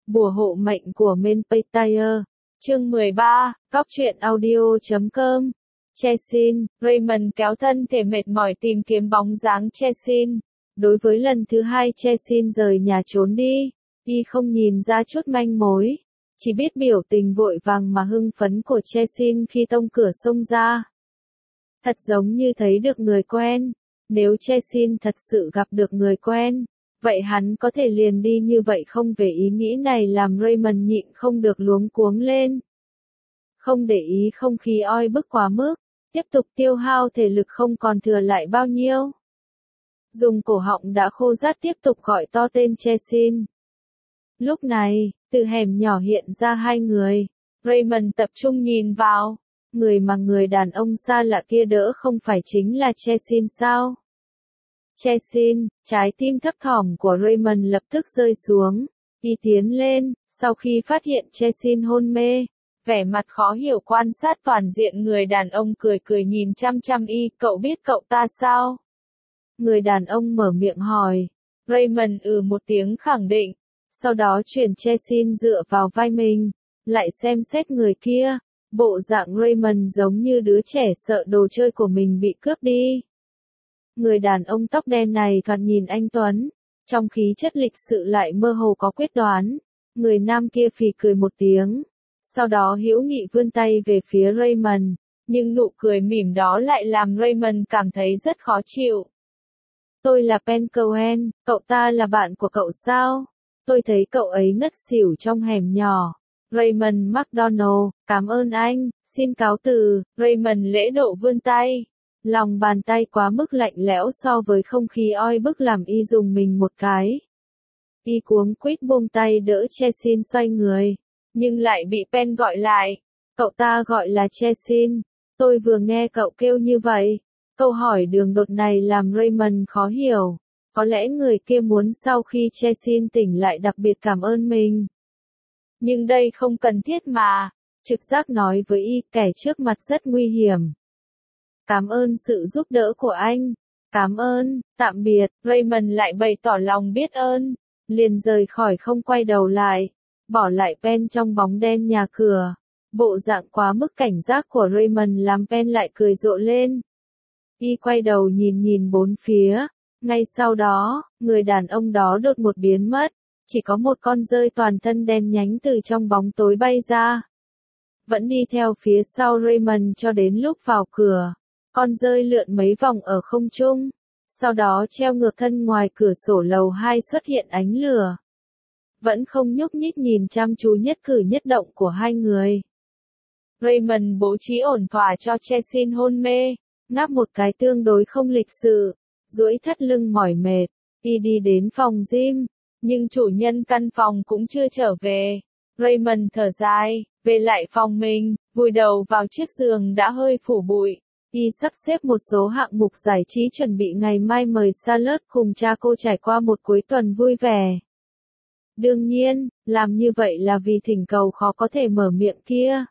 Bùa hộ mệnh của Menpetire. Chương 13, Cóc truyện audio.com. Chessin, Raymond kéo thân thể mệt mỏi tìm kiếm bóng dáng Chessin. Đối với lần thứ hai Chessin rời nhà trốn đi, y không nhìn ra chút manh mối, chỉ biết biểu tình vội vàng mà hưng phấn của Chessin khi tông cửa xông ra. Thật giống như thấy được người quen. Nếu Chessin thật sự gặp được người quen, vậy hắn có thể liền đi như vậy không? Về ý nghĩ này làm Raymond nhịn không được luống cuống lên. Không để ý không khí oi bức quá mức, tiếp tục tiêu hao thể lực không còn thừa lại bao nhiêu. Dùng cổ họng đã khô rát tiếp tục gọi to tên Chessin. Lúc này, từ hẻm nhỏ hiện ra hai người. Raymond tập trung nhìn vào. Người mà người đàn ông xa lạ kia đỡ không phải chính là Chessin sao? Chessin, trái tim thấp thỏm của Raymond lập tức rơi xuống. Y tiến lên, sau khi phát hiện Chessin hôn mê, vẻ mặt khó hiểu quan sát toàn diện người đàn ông cười cười nhìn chăm chăm y. Cậu biết cậu ta sao? Người đàn ông mở miệng hỏi. Raymond một tiếng khẳng định. Sau đó chuyển Chessin dựa vào vai mình, lại xem xét người kia. Bộ dạng Raymond giống như đứa trẻ sợ đồ chơi của mình bị cướp đi. Người đàn ông tóc đen này thoạt nhìn anh tuấn, trong khí chất lịch sự lại mơ hồ có quyết đoán. Người nam kia phì cười một tiếng, sau đó hữu nghị vươn tay về phía Raymond, nhưng nụ cười mỉm đó lại làm Raymond cảm thấy rất khó chịu. Tôi là Pen Cohen, cậu ta là bạn của cậu sao? Tôi thấy cậu ấy ngất xỉu trong hẻm nhỏ. Raymond McDonald, cảm ơn anh, xin cáo từ. Raymond lễ độ vươn tay. Lòng bàn tay quá mức lạnh lẽo so với không khí oi bức làm y dùng mình một cái. Y cuống quýt buông tay đỡ Chessin xoay người, nhưng lại bị Pen gọi lại. Cậu ta gọi là Chessin. Tôi vừa nghe cậu kêu như vậy. Câu hỏi đường đột này làm Raymond khó hiểu. Có lẽ người kia muốn sau khi Chessin tỉnh lại đặc biệt cảm ơn mình. Nhưng đây không cần thiết mà. Trực giác nói với y kẻ trước mặt rất nguy hiểm. Cảm ơn sự giúp đỡ của anh. Cảm ơn, tạm biệt. Raymond lại bày tỏ lòng biết ơn. Liền rời khỏi không quay đầu lại. Bỏ lại Pen trong bóng đen nhà cửa. Bộ dạng quá mức cảnh giác của Raymond làm Pen lại cười rộ lên. Y quay đầu nhìn bốn phía. Ngay sau đó, người đàn ông đó đột một biến mất. Chỉ có một con dơi toàn thân đen nhánh từ trong bóng tối bay ra. Vẫn đi theo phía sau Raymond cho đến lúc vào cửa. Con dơi lượn mấy vòng ở không trung. Sau đó treo ngược thân ngoài cửa sổ lầu 2 xuất hiện ánh lửa. Vẫn không nhúc nhích nhìn chăm chú nhất cử nhất động của hai người. Raymond bố trí ổn thỏa cho Chessin hôn mê. Ngáp một cái tương đối không lịch sự. Duỗi thắt lưng mỏi mệt. Y đi đến phòng gym. Nhưng chủ nhân căn phòng cũng chưa trở về. Raymond thở dài, về lại phòng mình, vùi đầu vào chiếc giường đã hơi phủ bụi. Y sắp xếp một số hạng mục giải trí chuẩn bị ngày mai mời Charlotte cùng cha cô trải qua một cuối tuần vui vẻ. Đương nhiên, làm như vậy là vì thỉnh cầu khó có thể mở miệng kia.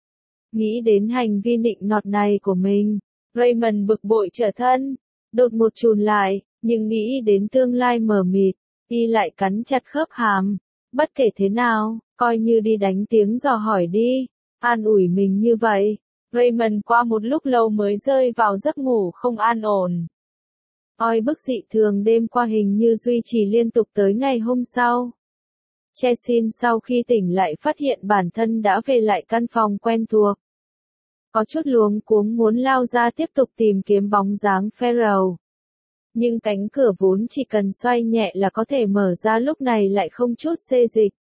Nghĩ đến hành vi nịnh nọt này của mình, Raymond bực bội trở thân, đột một chùn lại, nhưng nghĩ đến tương lai mờ mịt. Y lại cắn chặt khớp hàm. Bất kể thế nào, coi như đi đánh tiếng dò hỏi đi. An ủi mình như vậy. Raymond qua một lúc lâu mới rơi vào giấc ngủ không an ổn. Oi bức dị thường đêm qua hình như duy trì liên tục tới ngày hôm sau. Chessin sau khi tỉnh lại phát hiện bản thân đã về lại căn phòng quen thuộc. Có chút luống cuống muốn lao ra tiếp tục tìm kiếm bóng dáng Farrell. Nhưng cánh cửa vốn chỉ cần xoay nhẹ là có thể mở ra lúc này lại không chút xê dịch.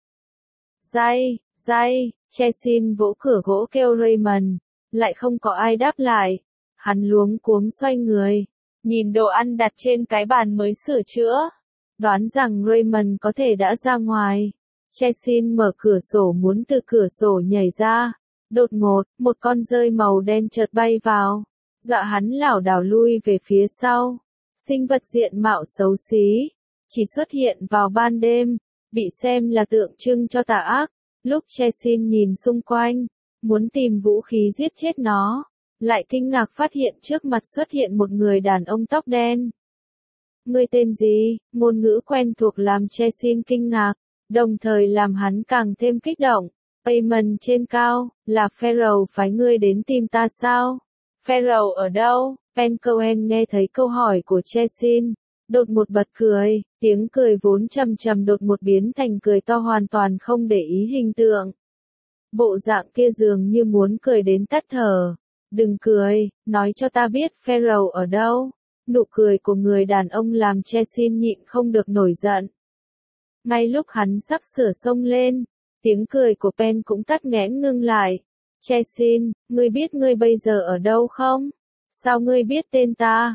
Dây, Chessin vỗ cửa gỗ kêu Raymond, lại không có ai đáp lại. Hắn luống cuống xoay người, nhìn đồ ăn đặt trên cái bàn mới sửa chữa. Đoán rằng Raymond có thể đã ra ngoài. Chessin mở cửa sổ muốn từ cửa sổ nhảy ra. Đột ngột, một con dơi màu đen chợt bay vào. Dọa hắn lảo đảo lui về phía sau. Sinh vật diện mạo xấu xí, chỉ xuất hiện vào ban đêm, bị xem là tượng trưng cho tà ác. Lúc Chessin nhìn xung quanh, muốn tìm vũ khí giết chết nó, lại kinh ngạc phát hiện trước mặt xuất hiện một người đàn ông tóc đen. Ngươi tên gì? Ngôn ngữ quen thuộc làm Chessin kinh ngạc. đồng thời làm hắn càng thêm kích động. Eamon trên cao, là Pharaoh phái ngươi đến tìm ta sao? Pharaoh ở đâu? Ben Cohen nghe thấy câu hỏi của Chesin, đột một bật cười, tiếng cười vốn trầm trầm đột một biến thành cười to hoàn toàn không để ý hình tượng. Bộ dạng kia dường như muốn cười đến tắt thở. Đừng cười, nói cho ta biết Pharaoh ở đâu. Nụ cười của người đàn ông làm Chesin nhịn không được nổi giận. Ngay lúc hắn sắp sửa xông lên, tiếng cười của Ben cũng tắt nghẽn ngưng lại. Chesin, ngươi biết ngươi bây giờ ở đâu không? Sao ngươi biết tên ta?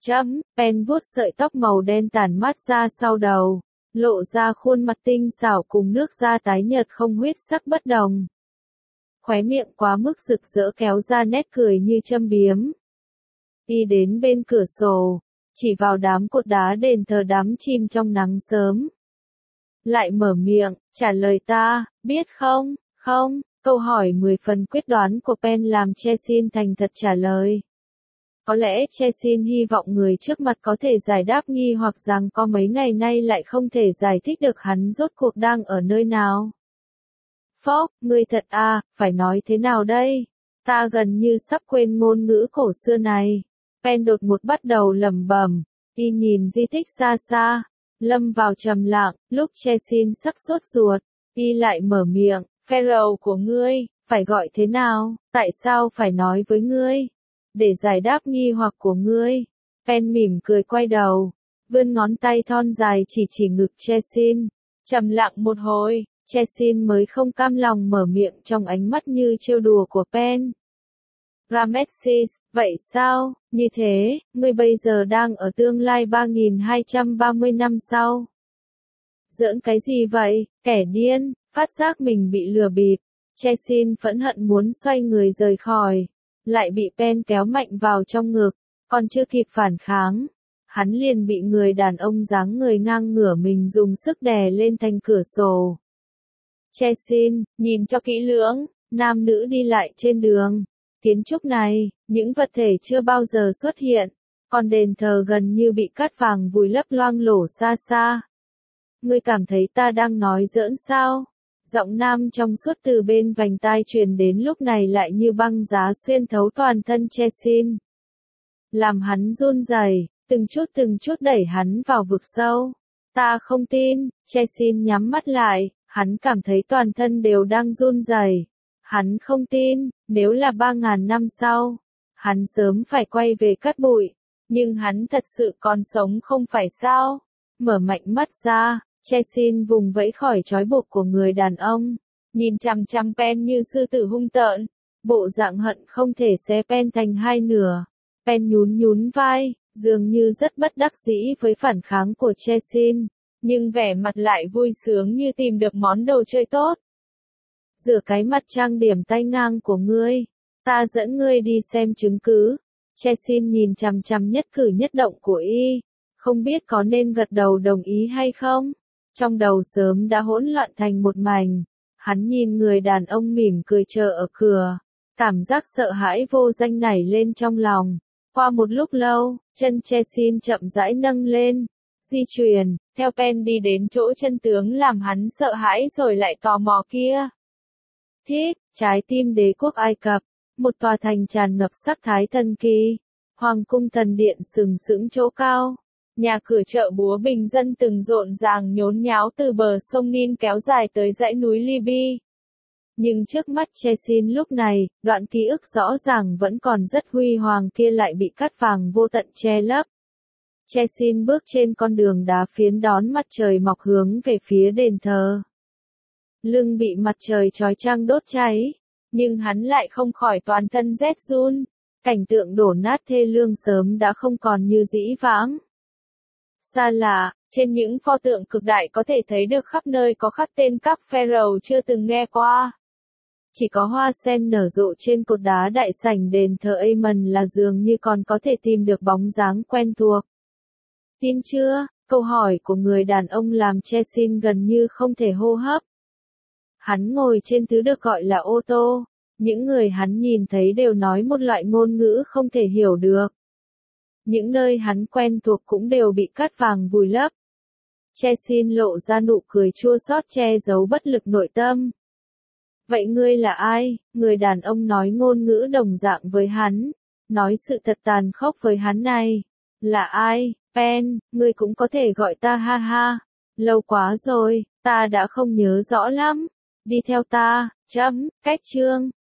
Ben vuốt sợi tóc màu đen tản mát ra sau đầu, lộ ra khuôn mặt tinh xảo cùng nước da tái nhợt không huyết sắc bất đồng. Khóe miệng quá mức rực rỡ kéo ra nét cười như châm biếm. Đi đến bên cửa sổ, chỉ vào đám cột đá đền thờ đám chim trong nắng sớm. Lại mở miệng, trả lời ta, biết không, không, câu hỏi 10 phần quyết đoán của Ben làm Chesin thành thật trả lời. Có lẽ Chesin hy vọng người trước mặt có thể giải đáp nghi hoặc rằng có mấy ngày nay lại không thể giải thích được hắn rốt cuộc đang ở nơi nào. Phốc, ngươi thật à, phải nói thế nào đây? Ta gần như sắp quên ngôn ngữ cổ xưa này. Ben đột một bắt đầu lẩm bẩm, y nhìn di tích xa xa, lâm vào trầm lặng, lúc Chesin sắp sốt ruột, y lại mở miệng, Pharaoh của ngươi, phải gọi thế nào, tại sao phải nói với ngươi? Để giải đáp nghi hoặc của ngươi. Ben mỉm cười quay đầu, vươn ngón tay thon dài chỉ ngực Chesin, trầm lặng một hồi, Chesin mới không cam lòng mở miệng trong ánh mắt như trêu đùa của Ben. Ramesses, vậy sao, như thế, ngươi bây giờ đang ở tương lai 3230 năm sau. Giỡn cái gì vậy, kẻ điên, phát giác mình bị lừa bịp. Chesin phẫn hận muốn xoay người rời khỏi, lại bị Ben kéo mạnh vào trong ngực, còn chưa kịp phản kháng. Hắn liền bị người đàn ông dáng người ngang ngửa mình dùng sức đè lên thành cửa sổ. Chesin, nhìn cho kỹ lưỡng, nam nữ đi lại trên đường. Kiến trúc này, những vật thể chưa bao giờ xuất hiện, còn đền thờ gần như bị cát vàng vùi lấp loang lổ xa xa. Ngươi cảm thấy ta đang nói giỡn sao? Giọng nam trong suốt từ bên vành tai truyền đến lúc này lại như băng giá xuyên thấu toàn thân Chesin. Làm hắn run rẩy, từng chút đẩy hắn vào vực sâu. Ta không tin, Chesin nhắm mắt lại, hắn cảm thấy toàn thân đều đang run rẩy. Hắn không tin, nếu là 3.000 năm sau, hắn sớm phải quay về cát bụi, nhưng hắn thật sự còn sống không phải sao? Mở mạnh mắt ra, Chesin vùng vẫy khỏi trói buộc của người đàn ông, nhìn chằm chằm Ben như sư tử hung tợn, bộ dạng hận không thể xé Ben thành hai nửa. Ben nhún vai, dường như rất bất đắc dĩ với phản kháng của Chesin, nhưng vẻ mặt lại vui sướng như tìm được món đồ chơi tốt. Rửa cái mặt trang điểm tay ngang của ngươi, ta dẫn ngươi đi xem chứng cứ. Chesin nhìn chằm chằm nhất cử nhất động của y, không biết có nên gật đầu đồng ý hay không. Trong đầu sớm đã hỗn loạn thành một mảnh, hắn nhìn người đàn ông mỉm cười chờ ở cửa, cảm giác sợ hãi vô danh nảy lên trong lòng. Qua một lúc lâu, chân Chesin chậm rãi nâng lên, di chuyển, theo Ben đi đến chỗ chân tướng làm hắn sợ hãi rồi lại tò mò kia. Thiết, trái tim đế quốc Ai Cập, một tòa thành tràn ngập sắc thái thần kỳ, hoàng cung thần điện sừng sững chỗ cao, nhà cửa chợ búa bình dân từng rộn ràng nhốn nháo từ bờ sông Nin kéo dài tới dãy núi Libya. Nhưng trước mắt Chesin lúc này, đoạn ký ức rõ ràng vẫn còn rất huy hoàng kia lại bị cát vàng vô tận che lấp. Chesin bước trên con đường đá phiến đón mặt trời mọc hướng về phía đền thờ. Lưng bị mặt trời chói chang đốt cháy, nhưng hắn lại không khỏi toàn thân rét run. Cảnh tượng đổ nát thê lương sớm đã không còn như dĩ vãng. Xa lạ, trên những pho tượng cực đại có thể thấy được khắp nơi có khắc tên các pharaoh chưa từng nghe qua. Chỉ có hoa sen nở rộ trên cột đá đại sảnh đền thờ Amen là dường như còn có thể tìm được bóng dáng quen thuộc. Tin chưa? Câu hỏi của người đàn ông làm Chesin gần như không thể hô hấp. Hắn ngồi trên thứ được gọi là ô tô. Những người hắn nhìn thấy đều nói một loại ngôn ngữ không thể hiểu được. Những nơi hắn quen thuộc cũng đều bị cát vàng vùi lấp. Chesin lộ ra nụ cười chua xót che giấu bất lực nội tâm. Vậy ngươi là ai? Người đàn ông nói ngôn ngữ đồng dạng với hắn. Nói sự thật tàn khốc với hắn này. Là ai? Pen, ngươi cũng có thể gọi ta ha ha. Lâu quá rồi, ta đã không nhớ rõ lắm. Đi theo ta, cách chương.